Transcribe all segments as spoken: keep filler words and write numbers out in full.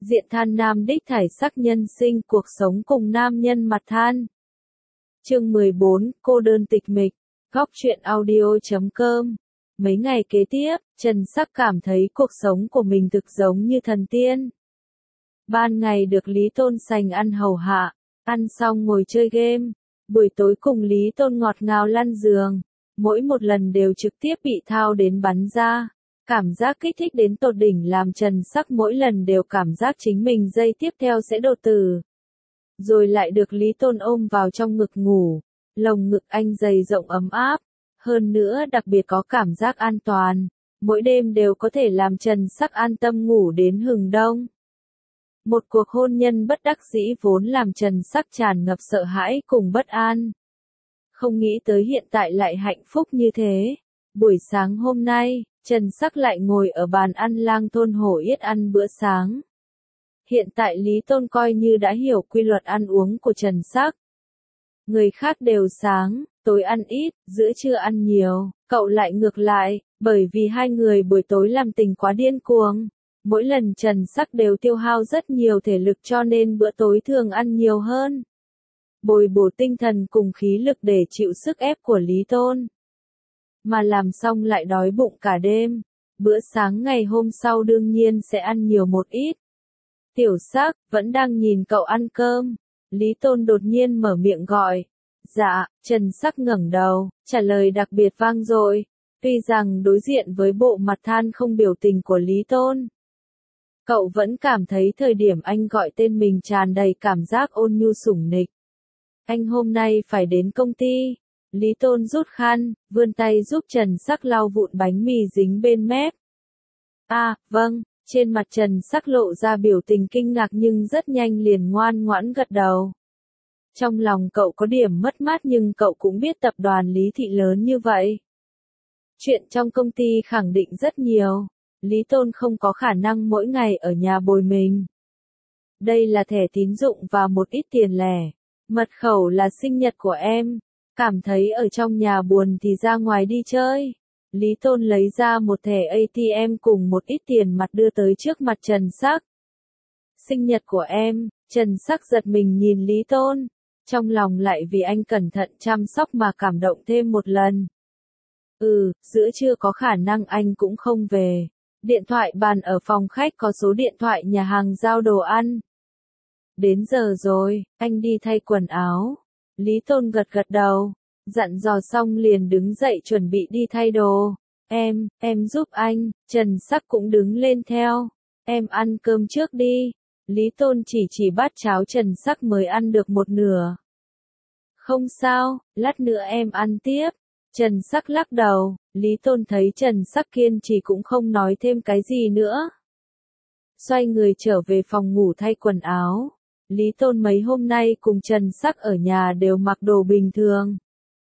Diện than nam đích thải sắc nhân sinh cuộc sống cùng nam nhân mặt than. Chương mười bốn, cô đơn tịch mịch, góc truyện audio chấm com. Mấy ngày kế tiếp, Trần Sắc cảm thấy cuộc sống của mình thực giống như thần tiên. Ban ngày được Lý Tôn sành ăn hầu hạ, ăn xong ngồi chơi game, buổi tối cùng Lý Tôn ngọt ngào lăn giường, mỗi một lần đều trực tiếp bị thao đến bắn ra. Cảm giác kích thích đến tột đỉnh làm Trần Sắc mỗi lần đều cảm giác chính mình giây tiếp theo sẽ đột tử. Rồi lại được Lý Tôn ôm vào trong ngực ngủ, lồng ngực anh dày rộng ấm áp, hơn nữa đặc biệt có cảm giác an toàn, mỗi đêm đều có thể làm Trần Sắc an tâm ngủ đến hừng đông. Một cuộc hôn nhân bất đắc dĩ vốn làm Trần Sắc tràn ngập sợ hãi cùng bất an. Không nghĩ tới hiện tại lại hạnh phúc như thế. Buổi sáng hôm nay, Trần Sắc lại ngồi ở bàn ăn lang thôn hổ yết ăn bữa sáng. Hiện tại Lý Tôn coi như đã hiểu quy luật ăn uống của Trần Sắc. Người khác đều sáng, tối ăn ít, giữa trưa ăn nhiều, cậu lại ngược lại, bởi vì hai người buổi tối làm tình quá điên cuồng. Mỗi lần Trần Sắc đều tiêu hao rất nhiều thể lực cho nên bữa tối thường ăn nhiều hơn. Bồi bổ tinh thần cùng khí lực để chịu sức ép của Lý Tôn. Mà làm xong lại đói bụng cả đêm, bữa sáng ngày hôm sau đương nhiên sẽ ăn nhiều một ít. Tiểu Sắc, vẫn đang nhìn cậu ăn cơm, Lý Tôn đột nhiên mở miệng gọi. Dạ, Trần Sắc ngẩng đầu, trả lời đặc biệt vang dội, tuy rằng đối diện với bộ mặt than không biểu tình của Lý Tôn. Cậu vẫn cảm thấy thời điểm anh gọi tên mình tràn đầy cảm giác ôn nhu sủng nịch. Anh hôm nay phải đến công ty. Lý Tôn rút khăn, vươn tay giúp Trần Sắc lau vụn bánh mì dính bên mép. À, vâng, trên mặt Trần Sắc lộ ra biểu tình kinh ngạc nhưng rất nhanh liền ngoan ngoãn gật đầu. Trong lòng cậu có điểm mất mát nhưng cậu cũng biết tập đoàn Lý Thị lớn như vậy. Chuyện trong công ty khẳng định rất nhiều, Lý Tôn không có khả năng mỗi ngày ở nhà bồi mình. Đây là thẻ tín dụng và một ít tiền lẻ, mật khẩu là sinh nhật của em. Cảm thấy ở trong nhà buồn thì ra ngoài đi chơi. Lý Tôn lấy ra một thẻ a tê em cùng một ít tiền mặt đưa tới trước mặt Trần Sắc. Sinh nhật của em, Trần Sắc giật mình nhìn Lý Tôn. Trong lòng lại vì anh cẩn thận chăm sóc mà cảm động thêm một lần. Ừ, giữa trưa có khả năng anh cũng không về. Điện thoại bàn ở phòng khách có số điện thoại nhà hàng giao đồ ăn. Đến giờ rồi, anh đi thay quần áo. Lý Tôn gật gật đầu, dặn dò xong liền đứng dậy chuẩn bị đi thay đồ. Em, em giúp anh, Trần Sắc cũng đứng lên theo. Em ăn cơm trước đi. Lý Tôn chỉ chỉ bát cháo Trần Sắc mới ăn được một nửa. Không sao, lát nữa em ăn tiếp. Trần Sắc lắc đầu, Lý Tôn thấy Trần Sắc kiên trì cũng không nói thêm cái gì nữa. Xoay người trở về phòng ngủ thay quần áo. Lý Tôn mấy hôm nay cùng Trần Sắc ở nhà đều mặc đồ bình thường.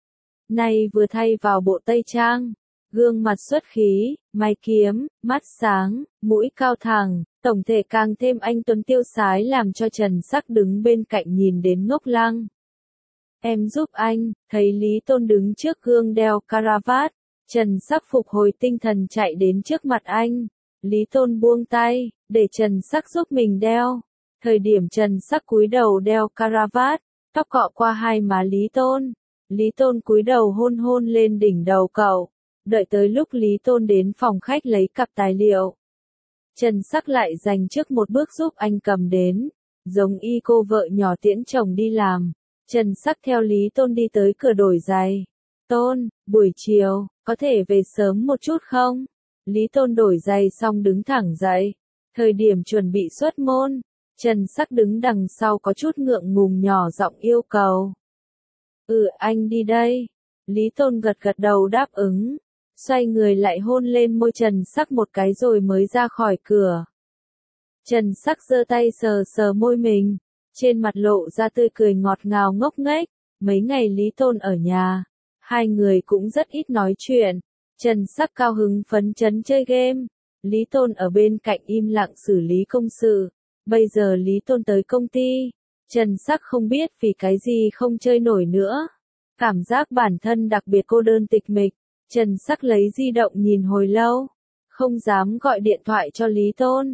Nay vừa thay vào bộ tây trang, gương mặt xuất khí, mày kiếm, mắt sáng, mũi cao thẳng, tổng thể càng thêm anh tuấn tiêu sái làm cho Trần Sắc đứng bên cạnh nhìn đến ngốc lăng. Em giúp anh, thấy Lý Tôn đứng trước gương đeo caravat, Trần Sắc phục hồi tinh thần chạy đến trước mặt anh. Lý Tôn buông tay, để Trần Sắc giúp mình đeo. Thời điểm Trần Sắc cúi đầu đeo caravat, tóc cọ qua hai má Lý Tôn. Lý Tôn cúi đầu hôn hôn lên đỉnh đầu cậu. Đợi tới lúc Lý Tôn đến phòng khách lấy cặp tài liệu. Trần Sắc lại dành trước một bước giúp anh cầm đến, giống y cô vợ nhỏ tiễn chồng đi làm. Trần Sắc theo Lý Tôn đi tới cửa đổi giày. Tôn, buổi chiều, có thể về sớm một chút không? Lý Tôn đổi giày xong đứng thẳng dậy. Thời điểm chuẩn bị xuất môn. Trần Sắc đứng đằng sau có chút ngượng ngùng nhỏ giọng yêu cầu. Ừ, anh đi đây. Lý Tôn gật gật đầu đáp ứng. Xoay người lại hôn lên môi Trần Sắc một cái rồi mới ra khỏi cửa. Trần Sắc giơ tay sờ sờ môi mình. Trên mặt lộ ra tươi cười ngọt ngào ngốc nghếch. Mấy ngày Lý Tôn ở nhà, hai người cũng rất ít nói chuyện. Trần Sắc cao hứng phấn chấn chơi game. Lý Tôn ở bên cạnh im lặng xử lý công sự. Bây giờ Lý Tôn tới công ty, Trần Sắc không biết vì cái gì không chơi nổi nữa. Cảm giác bản thân đặc biệt cô đơn tịch mịch, Trần Sắc lấy di động nhìn hồi lâu, không dám gọi điện thoại cho Lý Tôn.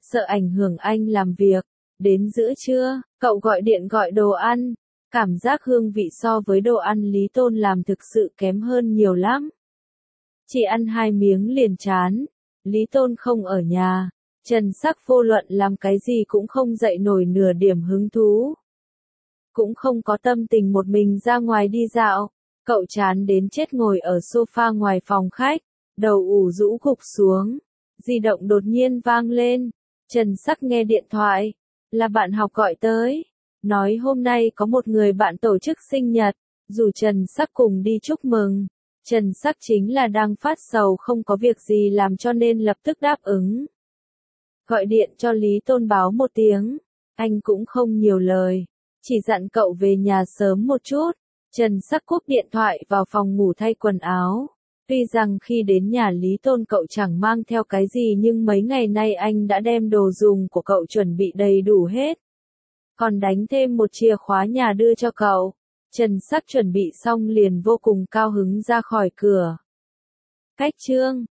sợ ảnh hưởng anh làm việc. Đến giữa trưa, cậu gọi điện gọi đồ ăn. Cảm giác hương vị so với đồ ăn Lý Tôn làm thực sự kém hơn nhiều lắm. Chỉ ăn hai miếng liền chán. Lý Tôn không ở nhà. Trần Sắc vô luận làm cái gì cũng không dậy nổi nửa điểm hứng thú. Cũng không có tâm tình một mình ra ngoài đi dạo. Cậu chán đến chết ngồi ở sofa ngoài phòng khách, đầu ủ rũ gục xuống. Di động đột nhiên vang lên. Trần Sắc nghe điện thoại. Là bạn học gọi tới. Nói hôm nay có một người bạn tổ chức sinh nhật. Rủ Trần Sắc cùng đi chúc mừng. Trần Sắc chính là đang phát sầu không có việc gì làm cho nên lập tức đáp ứng. Gọi điện cho Lý Tôn báo một tiếng. Anh cũng không nhiều lời. Chỉ dặn cậu về nhà sớm một chút. Trần Sắc cúp điện thoại vào phòng ngủ thay quần áo. Tuy rằng khi đến nhà Lý Tôn cậu chẳng mang theo cái gì nhưng mấy ngày nay anh đã đem đồ dùng của cậu chuẩn bị đầy đủ hết. Còn đánh thêm một chìa khóa nhà đưa cho cậu. Trần Sắc chuẩn bị xong liền vô cùng cao hứng ra khỏi cửa. Cách chương